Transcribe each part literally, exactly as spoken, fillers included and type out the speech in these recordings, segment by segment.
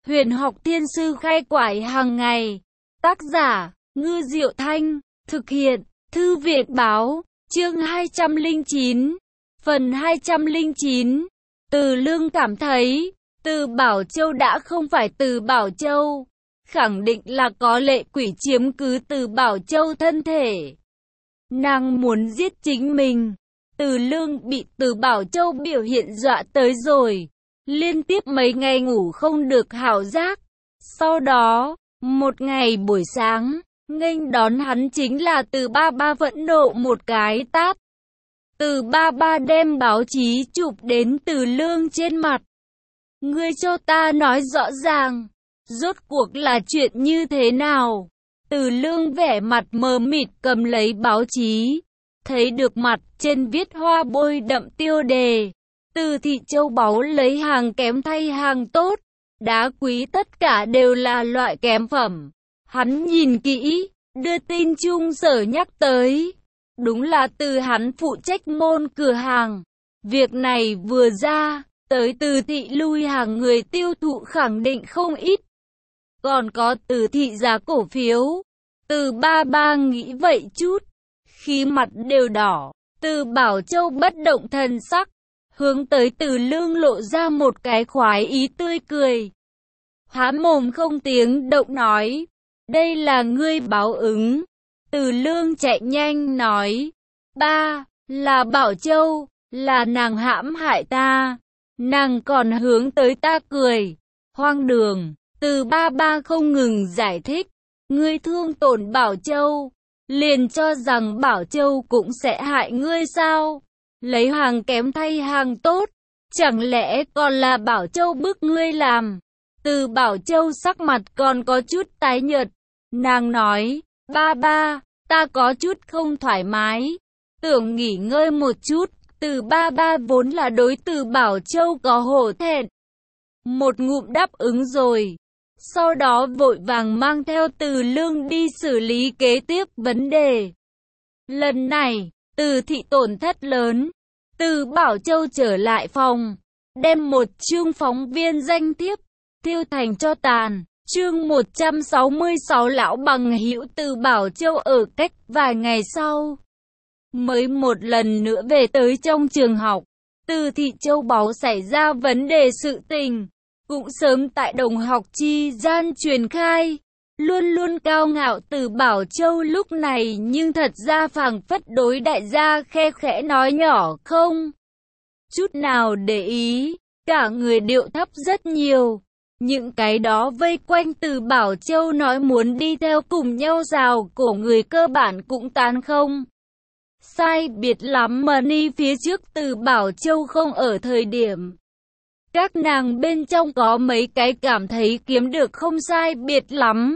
Huyền học thiên sư khai quải hàng ngày. Tác giả, Ngư Diệu Thanh. Thực hiện, Thư viện báo. Chương hai trăm lẻ chín. Phần hai trăm lẻ chín. Từ Lương cảm thấy, Từ Bảo Châu đã không phải Từ Bảo Châu. Khẳng định là có lệ quỷ chiếm cứ Từ Bảo Châu thân thể. Nàng muốn giết chính mình. Từ Lương bị Từ Bảo Châu biểu hiện dọa tới rồi. Liên tiếp mấy ngày ngủ không được hảo giác. Sau đó, một ngày buổi sáng, nghênh đón hắn chính là Từ Ba Ba vẫn nộ một cái tát. Từ Ba Ba đem báo chí chụp đến Từ Lương trên mặt. Ngươi cho ta nói rõ ràng, rốt cuộc là chuyện như thế nào? Từ Lương vẻ mặt mờ mịt cầm lấy báo chí, thấy được mặt trên viết hoa bôi đậm tiêu đề. Từ thị châu báu lấy hàng kém thay hàng tốt, đá quý tất cả đều là loại kém phẩm. Hắn nhìn kỹ, đưa tin chung sở nhắc tới. Đúng là từ hắn phụ trách môn cửa hàng. Việc này vừa ra, tới Từ thị lui hàng người tiêu thụ khẳng định không ít. Còn có Từ thị giá cổ phiếu. Từ Ba Ba nghĩ vậy chút, khi mặt đều đỏ. Từ Bảo Châu bất động thần sắc, hướng tới Từ Lương lộ ra một cái khoái ý tươi cười. Há mồm không tiếng động nói, đây là ngươi báo ứng. Từ Lương chạy nhanh nói, ba, là Bảo Châu, là nàng hãm hại ta. Nàng còn hướng tới ta cười. Hoang đường. Từ Ba Ba không ngừng giải thích, ngươi thương tổn Bảo Châu, liền cho rằng Bảo Châu cũng sẽ hại ngươi sao? Lấy hàng kém thay hàng tốt, chẳng lẽ còn là Bảo Châu bức ngươi làm? Từ Bảo Châu sắc mặt còn có chút tái nhợt, nàng nói, ba ba, ta có chút không thoải mái, tưởng nghỉ ngơi một chút. Từ Ba Ba vốn là đối Từ Bảo Châu có hổ thẹn, một ngụm đáp ứng rồi, sau đó vội vàng mang theo Từ Lương đi xử lý kế tiếp vấn đề. Lần này, Từ thị tổn thất lớn. Từ Bảo Châu trở lại phòng, đem một chương phóng viên danh thiếp thiêu thành tro tàn. Chương một trăm sáu mươi sáu lão bằng hữu Từ Bảo Châu ở cách vài ngày sau, mới một lần nữa về tới trong trường học. Từ thị châu báu xảy ra vấn đề sự tình, cũng sớm tại đồng học chi gian truyền khai. Luôn luôn cao ngạo Từ Bảo Châu lúc này nhưng thật ra phảng phất đối đại gia khe khẽ nói nhỏ không chút nào để ý, cả người điệu thấp rất nhiều. Những cái đó vây quanh Từ Bảo Châu nói muốn đi theo cùng nhau rào cổ người cơ bản cũng tán không sai biệt lắm mà ni phía trước Từ Bảo Châu không ở thời điểm. Các nàng bên trong có mấy cái cảm thấy kiếm được không sai biệt lắm,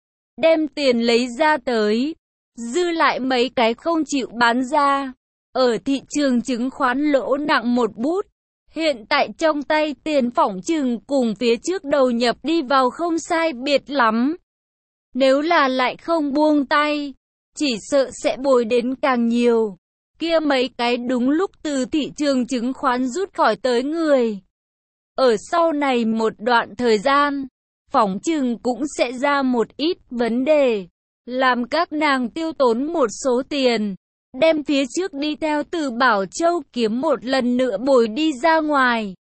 đem tiền lấy ra tới, dư lại mấy cái không chịu bán ra. Ở thị trường chứng khoán lỗ nặng một bút, hiện tại trong tay tiền phỏng chừng cùng phía trước đầu nhập đi vào không sai biệt lắm. Nếu là lại không buông tay, chỉ sợ sẽ bồi đến càng nhiều. Kia mấy cái đúng lúc từ thị trường chứng khoán rút khỏi tới người, ở sau này một đoạn thời gian, phỏng chừng cũng sẽ ra một ít vấn đề, làm các nàng tiêu tốn một số tiền, đem phía trước đi theo Từ Bảo Châu kiếm một lần nữa bồi đi ra ngoài.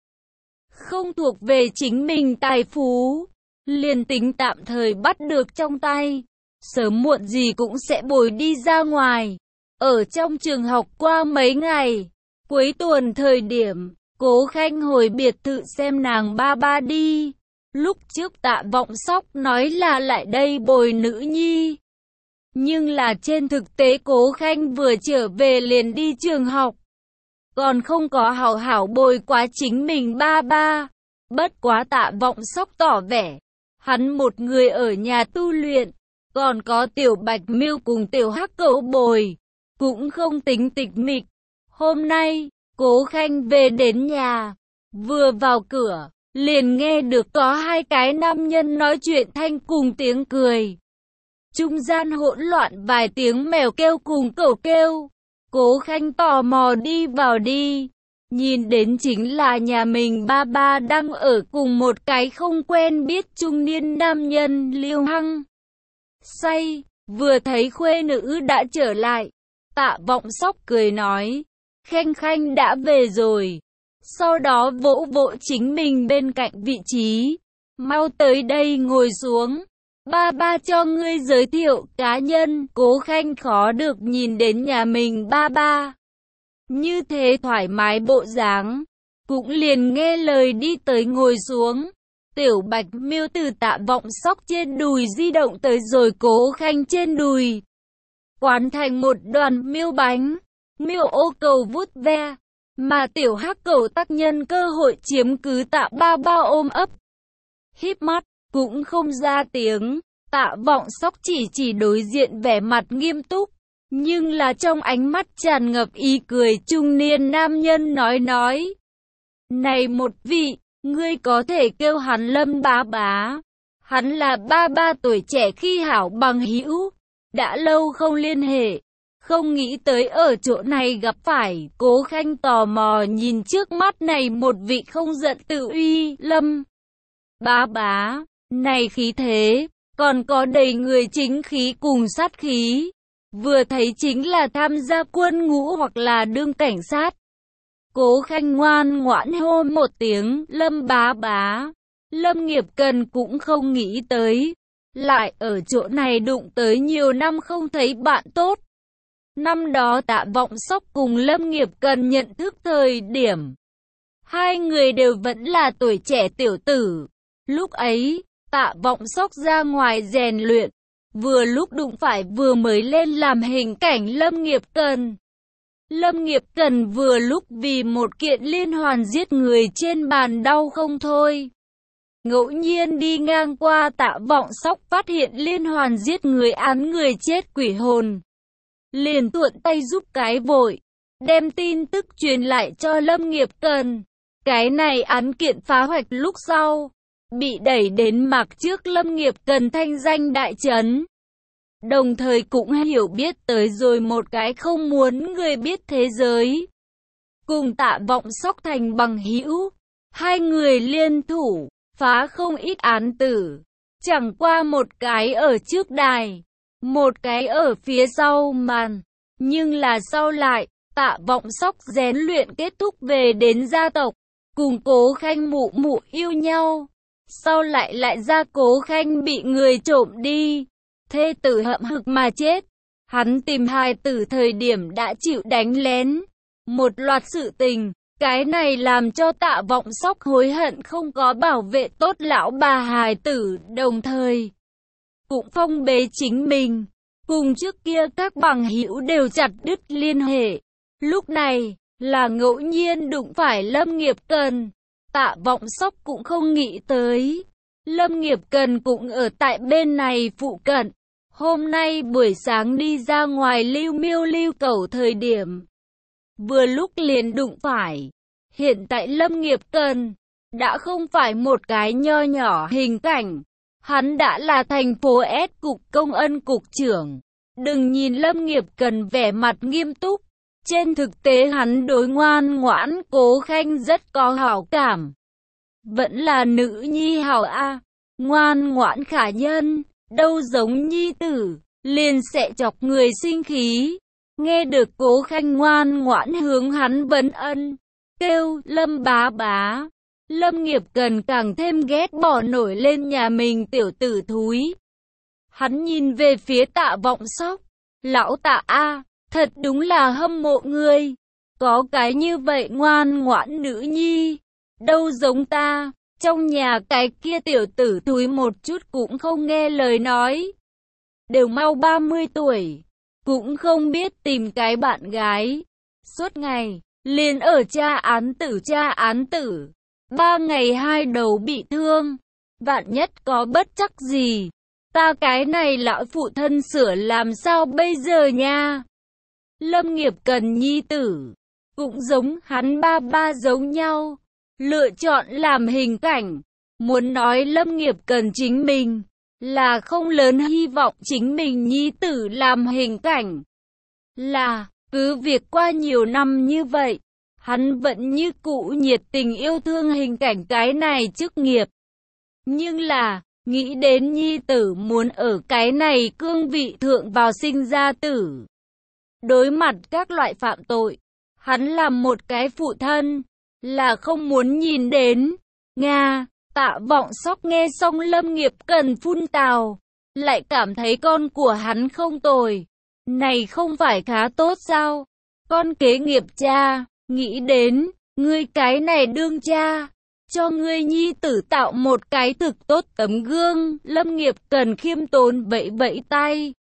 Không thuộc về chính mình tài phú, liền tính tạm thời bắt được trong tay, sớm muộn gì cũng sẽ bồi đi ra ngoài. Ở trong trường học qua mấy ngày, cuối tuần thời điểm, Cố Khanh hồi biệt thự xem nàng ba ba đi. Lúc trước Tạ Vọng Sóc nói là lại đây bồi nữ nhi, nhưng là trên thực tế Cố Khanh vừa trở về liền đi trường học, còn không có hảo hảo bồi quá chính mình ba ba. Bất quá Tạ Vọng Sóc tỏ vẻ, hắn một người ở nhà tu luyện, còn có Tiểu Bạch Miêu cùng Tiểu Hắc Cẩu bồi, cũng không tính tịch mịch. Hôm nay, Cố Khanh về đến nhà, vừa vào cửa, liền nghe được có hai cái nam nhân nói chuyện thanh cùng tiếng cười. Trung gian hỗn loạn vài tiếng mèo kêu cùng cẩu kêu. Cố Khanh tò mò đi vào đi, nhìn đến chính là nhà mình ba ba đang ở cùng một cái không quen biết trung niên nam nhân liêu hăng say. Vừa thấy khuê nữ đã trở lại, Tạ Vọng Sóc cười nói, Khanh Khanh đã về rồi. Sau đó vỗ vỗ chính mình bên cạnh vị trí, mau tới đây ngồi xuống. Ba ba cho ngươi giới thiệu cá nhân. Cố Khanh khó được nhìn đến nhà mình ba ba như thế thoải mái bộ dáng, cũng liền nghe lời đi tới ngồi xuống. Tiểu Bạch Miêu từ Tạ Vọng Sóc trên đùi di động tới rồi Cố Khanh trên đùi, quán thành một đoàn miêu bánh. Miêu ô cầu vút ve, mà tiểu hắc cầu tác nhân cơ hội chiếm cứ Tạ ba ba ôm ấp, híp mắt cũng không ra tiếng. Tạ Vọng Sóc chỉ chỉ đối diện vẻ mặt nghiêm túc, nhưng là trong ánh mắt tràn ngập ý cười trung niên nam nhân nói nói, này một vị, ngươi có thể kêu hắn Lâm bá bá. Hắn là ba ba tuổi trẻ khi hảo bằng hữu, đã lâu không liên hệ, không nghĩ tới ở chỗ này gặp phải. Cố Khanh tò mò nhìn trước mắt này một vị không giận tự uy Lâm bá bá, này khí thế, còn có đầy người chính khí cùng sát khí, vừa thấy chính là tham gia quân ngũ hoặc là đương cảnh sát. Cố Khanh ngoan ngoãn hô một tiếng Lâm bá bá. Lâm Nghiệp Cần cũng không nghĩ tới, lại ở chỗ này đụng tới nhiều năm không thấy bạn tốt. Năm đó Tạ Vọng Sóc cùng Lâm Nghiệp Cần nhận thức thời điểm, hai người đều vẫn là tuổi trẻ tiểu tử. Lúc ấy, Tạ Vọng Sóc ra ngoài rèn luyện, vừa lúc đụng phải vừa mới lên làm hình cảnh Lâm Nghiệp Cần. Lâm Nghiệp Cần vừa lúc vì một kiện liên hoàn giết người trên bàn đau không thôi. Ngẫu nhiên đi ngang qua Tạ Vọng Sóc phát hiện liên hoàn giết người án người chết quỷ hồn, liền thuận tay giúp cái vội, đem tin tức truyền lại cho Lâm Nghiệp Cần. Cái này án kiện phá hoạch lúc sau, bị đẩy đến mạc trước Lâm Nghiệp Cần thanh danh đại chấn. Đồng thời cũng hiểu biết tới rồi một cái không muốn người biết thế giới. Cùng Tạ Vọng Sóc thành bằng hữu, hai người liên thủ, phá không ít án tử. Chẳng qua một cái ở trước đài, một cái ở phía sau màn. Nhưng là sau lại, Tạ Vọng Sóc rèn luyện kết thúc về đến gia tộc, cùng Cố Khanh mụ mụ yêu nhau. Sau lại lại ra Cố Khanh bị người trộm đi, thê tử hậm hực mà chết. Hắn tìm hài tử thời điểm đã chịu đánh lén, một loạt sự tình. Cái này làm cho Tạ Vọng Sóc hối hận không có bảo vệ tốt lão bà hài tử, đồng thời cũng phong bế chính mình, cùng trước kia các bằng hữu đều chặt đứt liên hệ. Lúc này là ngẫu nhiên đụng phải Lâm Nghiệp Cần, Tạ Vọng Sóc cũng không nghĩ tới Lâm Nghiệp Cần cũng ở tại bên này phụ cận. Hôm nay buổi sáng đi ra ngoài lưu miêu lưu cầu thời điểm, vừa lúc liền đụng phải. Hiện tại Lâm Nghiệp Cần đã không phải một cái nho nhỏ hình cảnh, hắn đã là thành phố S cục công ân cục trưởng. Đừng nhìn Lâm Nghiệp Cần vẻ mặt nghiêm túc, trên thực tế hắn đối ngoan ngoãn Cố Khanh rất có hảo cảm. Vẫn là nữ nhi hảo a, ngoan ngoãn khả nhân, đâu giống nhi tử, liền sẽ chọc người sinh khí. Nghe được Cố Khanh ngoan ngoãn hướng hắn vấn ân, kêu Lâm bá bá, Lâm Nghiệp Cần càng thêm ghét bỏ nổi lên nhà mình tiểu tử thúi. Hắn nhìn về phía Tạ Vọng Sóc, lão Tạ a, thật đúng là hâm mộ ngươi, có cái như vậy ngoan ngoãn nữ nhi, đâu giống ta, trong nhà cái kia tiểu tử thúi một chút cũng không nghe lời nói, đều mau ba mươi tuổi, cũng không biết tìm cái bạn gái, suốt ngày liền ở tra án tử tra án tử, ba ngày hai đầu bị thương, vạn nhất có bất chắc gì, ta cái này lão phụ thân sửa làm sao bây giờ nha. Lâm Nghiệp Cần nhi tử, cũng giống hắn ba ba giống nhau, lựa chọn làm hình cảnh. Muốn nói Lâm Nghiệp Cần chính mình, là không lớn hy vọng chính mình nhi tử làm hình cảnh. Là, cứ việc qua nhiều năm như vậy, Hắn vẫn như cũ nhiệt tình yêu thương hình cảnh cái này chức nghiệp. Nhưng là, nghĩ đến nhi tử muốn ở cái này cương vị thượng vào sinh ra tử. Đối mặt các loại phạm tội, hắn làm một cái phụ thân, là không muốn nhìn đến. Nga, Tạ Vọng Sóc nghe xong Lâm Nghiệp Cần phun tào, lại cảm thấy con của hắn không tồi. Này không phải khá tốt sao? Con kế nghiệp cha, nghĩ đến, ngươi cái này đương cha, cho ngươi nhi tử tạo một cái thực tốt tấm gương. Lâm Nghiệp Cần khiêm tốn vẫy vẫy tay.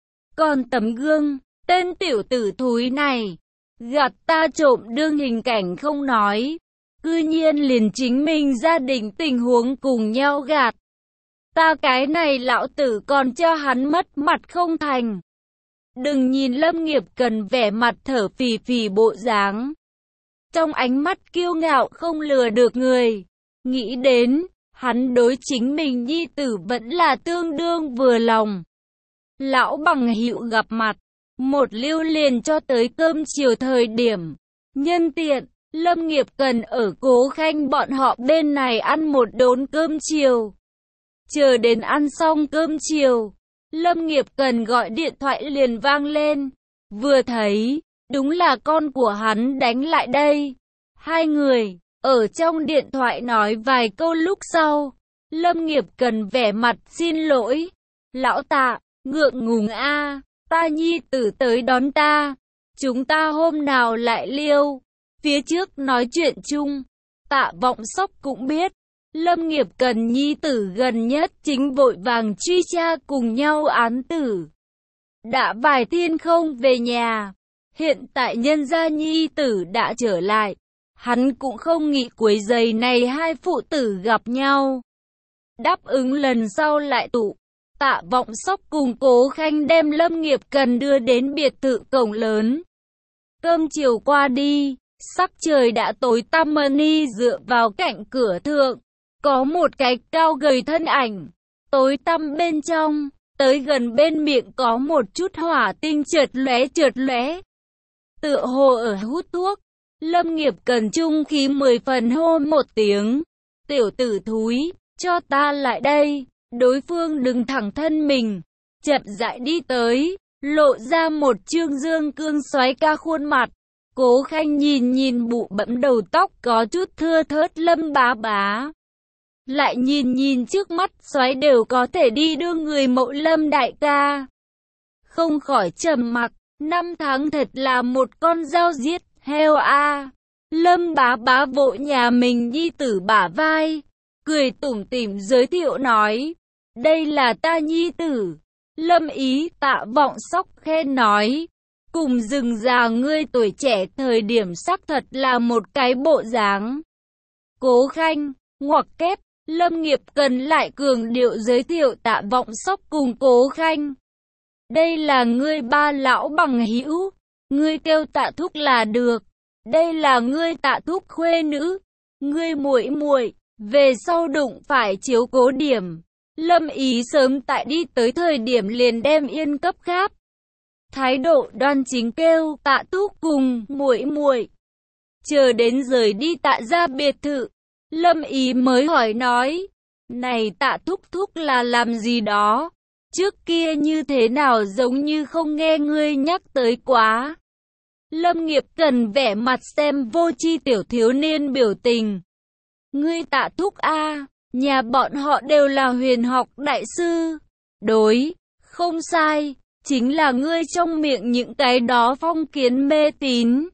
Còn tấm gương, tên tiểu tử thúi này, gạt ta trộm đương hình cảnh không nói, cư nhiên liền chính mình gia đình tình huống cùng nhau gạt. Ta cái này lão tử còn cho hắn mất mặt không thành. Đừng nhìn Lâm Nghiệp Cần vẻ mặt thở phì phì bộ dáng, trong ánh mắt kiêu ngạo không lừa được người. Nghĩ đến, hắn đối chính mình nhi tử vẫn là tương đương vừa lòng. Lão bằng hữu gặp mặt, một lưu liền cho tới cơm chiều thời điểm. Nhân tiện, Lâm Nghiệp Cần ở Cố Khanh bọn họ bên này ăn một đốn cơm chiều. Chờ đến ăn xong cơm chiều, Lâm Nghiệp Cần gọi điện thoại liền vang lên. Vừa thấy, đúng là con của hắn đánh lại đây. Hai người, ở trong điện thoại nói vài câu lúc sau, Lâm Nghiệp Cần vẻ mặt xin lỗi. Lão Tạ, ngượng ngùng a, ta nhi tử tới đón ta. Chúng ta hôm nào lại liêu. Phía trước nói chuyện chung, Tạ Vọng Sóc cũng biết. Lâm Nghiệp Cần nhi tử gần nhất chính vội vàng truy tra cùng nhau án tử. Đã vài thiên không về nhà, hiện tại nhân gia nhi tử đã trở lại. Hắn cũng không nghĩ quấy rầy này hai phụ tử gặp nhau. Đáp ứng lần sau lại tụ. Tạ Vọng Sóc cùng Cố Khanh đem Lâm Nghiệp Cần đưa đến biệt thự cổng lớn. Cơm chiều qua đi, sắc trời đã tối tăm mờ ni, dựa vào cạnh cửa thượng. Có một cái cao gầy thân ảnh, tối tăm bên trong, tới gần bên miệng có một chút hỏa tinh chợt lóe chợt lóe. Tựa hồ ở hút thuốc. Lâm Nghiệp Cần trung khí mười phần hô một tiếng. Tiểu tử thúi, cho ta lại đây. Đối phương đứng thẳng thân mình, chậm rãi đi tới, lộ ra một trương dương cương xoáy ca khuôn mặt. Cố Khanh nhìn nhìn bụ bẫm đầu tóc có chút thưa thớt Lâm bá bá. Lại nhìn nhìn trước mắt xoáy đều có thể đi đưa người mẫu Lâm đại ca. Không khỏi trầm mặc, năm tháng thật là một con dao giết heo a. Lâm bá bá vỗ nhà mình nhi tử bả vai, cười tủm tỉm giới thiệu nói. Đây là ta nhi tử. Lâm Ý. Tạ Vọng Sóc khen nói. Cùng rừng già ngươi tuổi trẻ thời điểm sắc thật là một cái bộ dáng. Cố Khanh, ngoặc kép. Lâm Nghiệp Cần lại cường điệu giới thiệu Tạ Vọng Sóc cùng Cố Khanh. Đây là ngươi ba lão bằng hữu, ngươi kêu Tạ thúc là được. Đây là ngươi Tạ thúc khuê nữ, ngươi muội muội, về sau đụng phải chiếu cố điểm. Lâm Ý sớm tại đi tới thời điểm liền đem yên cấp gáp. Thái độ đoan chính kêu Tạ thúc cùng muội muội. Chờ đến rời đi Tạ ra biệt thự, Lâm Ý mới hỏi nói, này Tạ thúc thúc là làm gì đó? Trước kia như thế nào giống như không nghe ngươi nhắc tới quá. Lâm Nghiệp Cần vẻ mặt xem vô tri tiểu thiếu niên biểu tình. Ngươi Tạ thúc a, nhà bọn họ đều là huyền học đại sư. Đối, không sai, chính là ngươi trong miệng những cái đó phong kiến mê tín.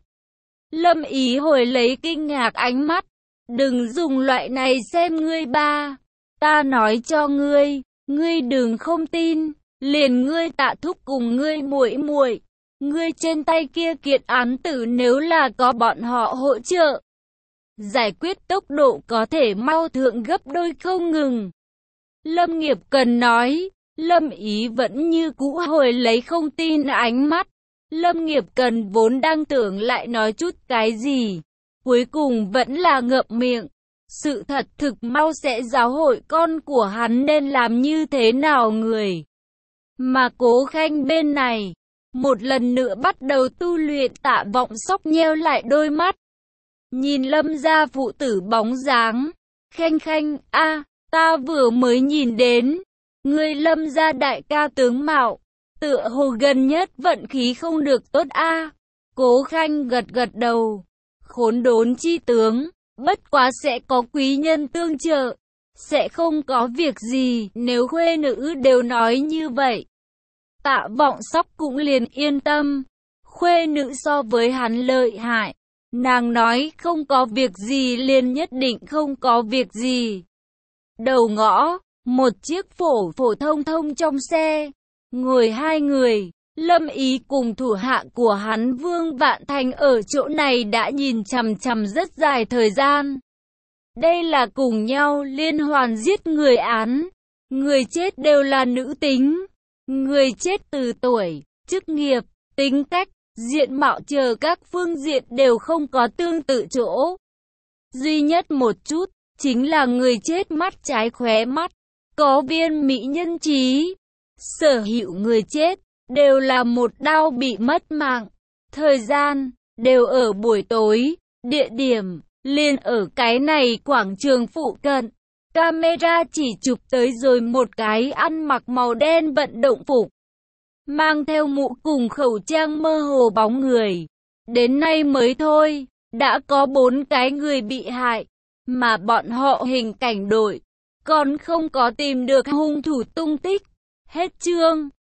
Lâm Ý hồi lấy kinh ngạc ánh mắt. Đừng dùng loại này xem ngươi ba. Ta nói cho ngươi, ngươi đừng không tin, liền ngươi Tạ thúc cùng ngươi muội muội, ngươi trên tay kia kiện án tử nếu là có bọn họ hỗ trợ, giải quyết tốc độ có thể mau thượng gấp đôi không ngừng. Lâm Nghiệp Cần nói. Lâm Ý vẫn như cũ hồi lấy không tin ánh mắt. Lâm Nghiệp Cần vốn đang tưởng lại nói chút cái gì, cuối cùng vẫn là ngậm miệng. Sự thật thực mau sẽ giáo hội con của hắn nên làm như thế nào người. Mà Cố Khanh bên này, một lần nữa bắt đầu tu luyện. Tạ Vọng Sóc nheo lại đôi mắt. nhìn Lâm gia phụ tử bóng dáng. Khanh khanh, a, ta vừa mới nhìn đến. Người Lâm gia đại ca tướng mạo, tựa hồ gần nhất vận khí không được tốt a. Cố Khanh gật gật đầu. Khốn đốn chi tướng, bất quá sẽ có quý nhân tương trợ. Sẽ không có việc gì, nếu khuê nữ đều nói như vậy. Tạ Vọng Sóc cũng liền yên tâm. Khuê nữ so với hắn lợi hại. Nàng nói không có việc gì liền nhất định không có việc gì. Đầu ngõ, một chiếc phổ phổ thông thông trong xe. Ngồi hai người, Lâm Ý cùng thủ hạ của hắn Vương Vạn Thành ở chỗ này đã nhìn chằm chằm rất dài thời gian. Đây là cùng nhau liên hoàn giết người án. Người chết đều là nữ tính. Người chết từ tuổi, chức nghiệp, tính cách, diện mạo chờ các phương diện đều không có tương tự chỗ. Duy nhất một chút, chính là người chết mắt trái khóe mắt, có viên mỹ nhân trí. Sở hữu người chết, đều là một đao bị mất mạng. Thời gian, đều ở buổi tối, địa điểm, liền ở cái này quảng trường phụ cận. Camera chỉ chụp tới rồi một cái ăn mặc màu đen vận động phục, mang theo mũ cùng khẩu trang mơ hồ bóng người. Đến nay mới thôi, đã có bốn cái người bị hại, mà bọn họ hình cảnh đội, còn không có tìm được hung thủ tung tích. Hết chương.